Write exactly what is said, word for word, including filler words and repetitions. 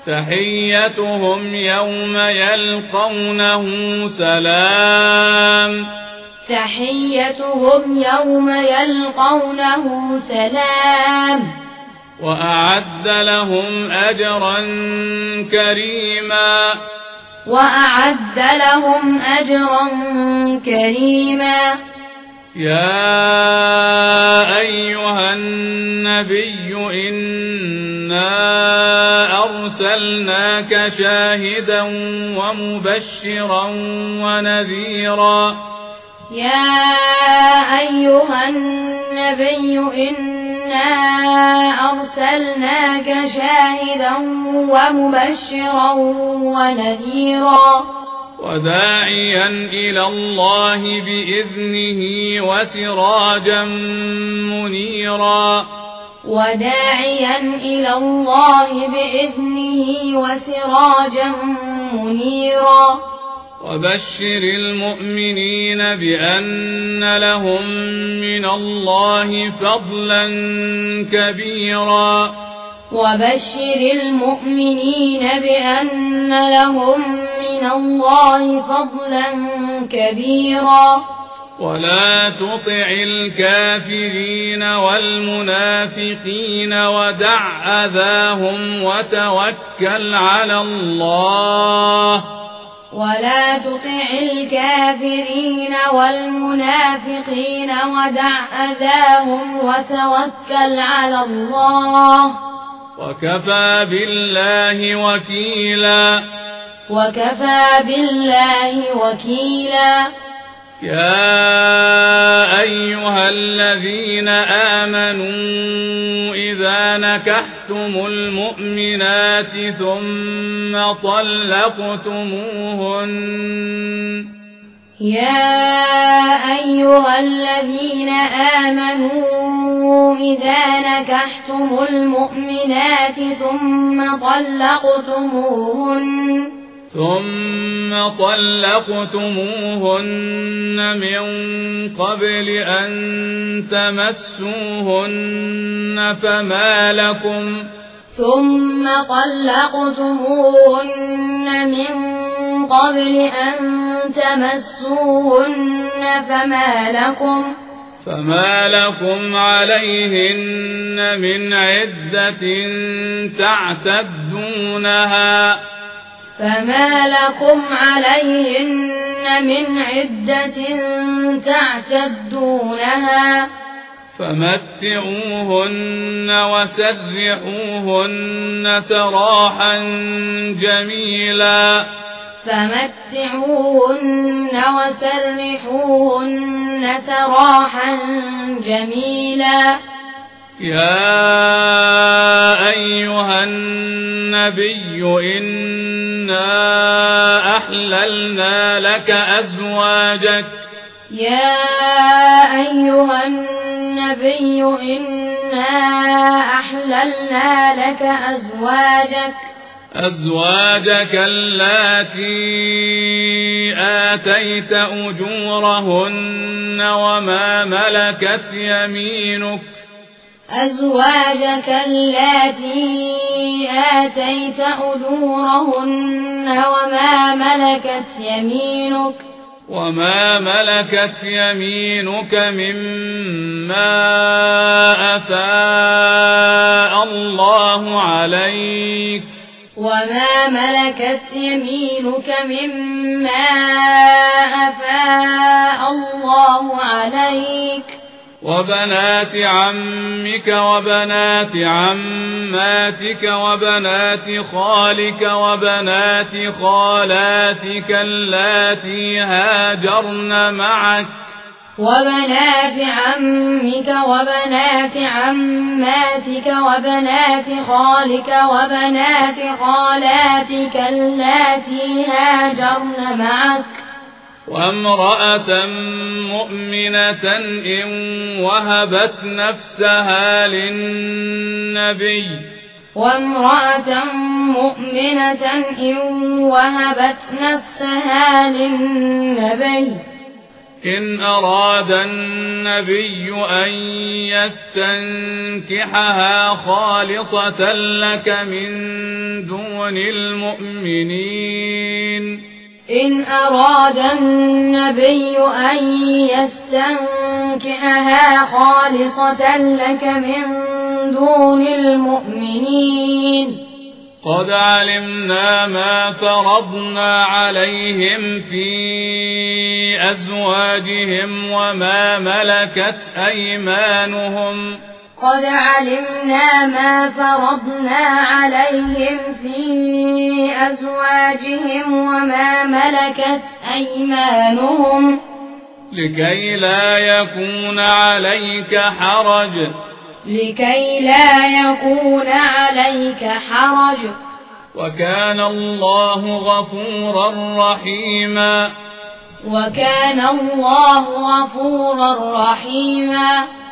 تحيتهم يوم يلقونه سلام تحيتهم يوم يلقونه سلام وأعد لهم أجرا كريما وأعد لهم أجرا كريما يا أيها النبي إنا أرسلناك شاهدا ومبشرا ونذيرا يا أيها النبي إنا أرسلناك شاهدا ومبشرا ونذيرا وداعيا إلى الله بإذنه وسراجا منيرا وداعيا إلى الله بإذنه وسراجا منيرا وبشر المؤمنين بأن لهم من الله فضلا كبيرا وبشر المؤمنين بأن لهم من الله فضلا كبيرا ولا تطع الكافرين والمنافقين ودع أذاهم وتوكل على الله ولا تطع الكافرين والمنافقين ودع أذاهم وتوكل على الله وكفى بالله وكيلا وكفى بالله وكيلا يا أيها الذين آمنوا إذا نكحتم المؤمنات ثم طلقتموهن يا أيها الذين آمنوا إذا نكحتم المؤمنات ثم طلقتموهن ثم طلقتموهن من قبل أن تمسوهن فما لكم ثم طلقتموهن من قبل أن تمسوهن فما لكم فما لكم عليهن من عدة تعتدونها فما لكم عليهن من عدة تعتدونها فمتعوهن وسرحوهن سراحا جميلا فمتعوهن وسرحوهن سراحا جميلا يا أيها النبي إنا أحللنا لك أزواجك يا أيها النبي إنا أحللنا لك أزواجك أزواجك اللاتي آتيت أجورهن وما ملكت يمينك أزواجك اللاتي آتيت أجورهن وما ملكت يمينك وما ملكت يمينك مما أفاء الله عليك وما ملكت يمينك مما أفاء الله عليك وبنات عمك وبنات عماتك وبنات خالك وبنات خالاتك اللاتي هاجرن معك وبنات عمك وبنات عماتك وبنات خالك وبنات خالاتك اللاتي هاجرن معك وامرأة مؤمنة إن وهبت نفسها للنبي وامرأة مؤمنة إن وهبت نفسها للنبي إن أراد النبي أن يستنكحها خالصة لك من دون المؤمنين إن أراد النبي أن يستنكحها خالصة لك من دون المؤمنين قد علمنا ما فرضنا عليهم في أزواجهم وما ملكت أيمانهم قد علمنا ما فرضنا عليهم في أزواجهم وما ملكت أيمانهم لكي لا يكون عليك حرج لكي لا يكون عليك حرج وكان الله غفورا رحيما وكان الله غفورا رحيما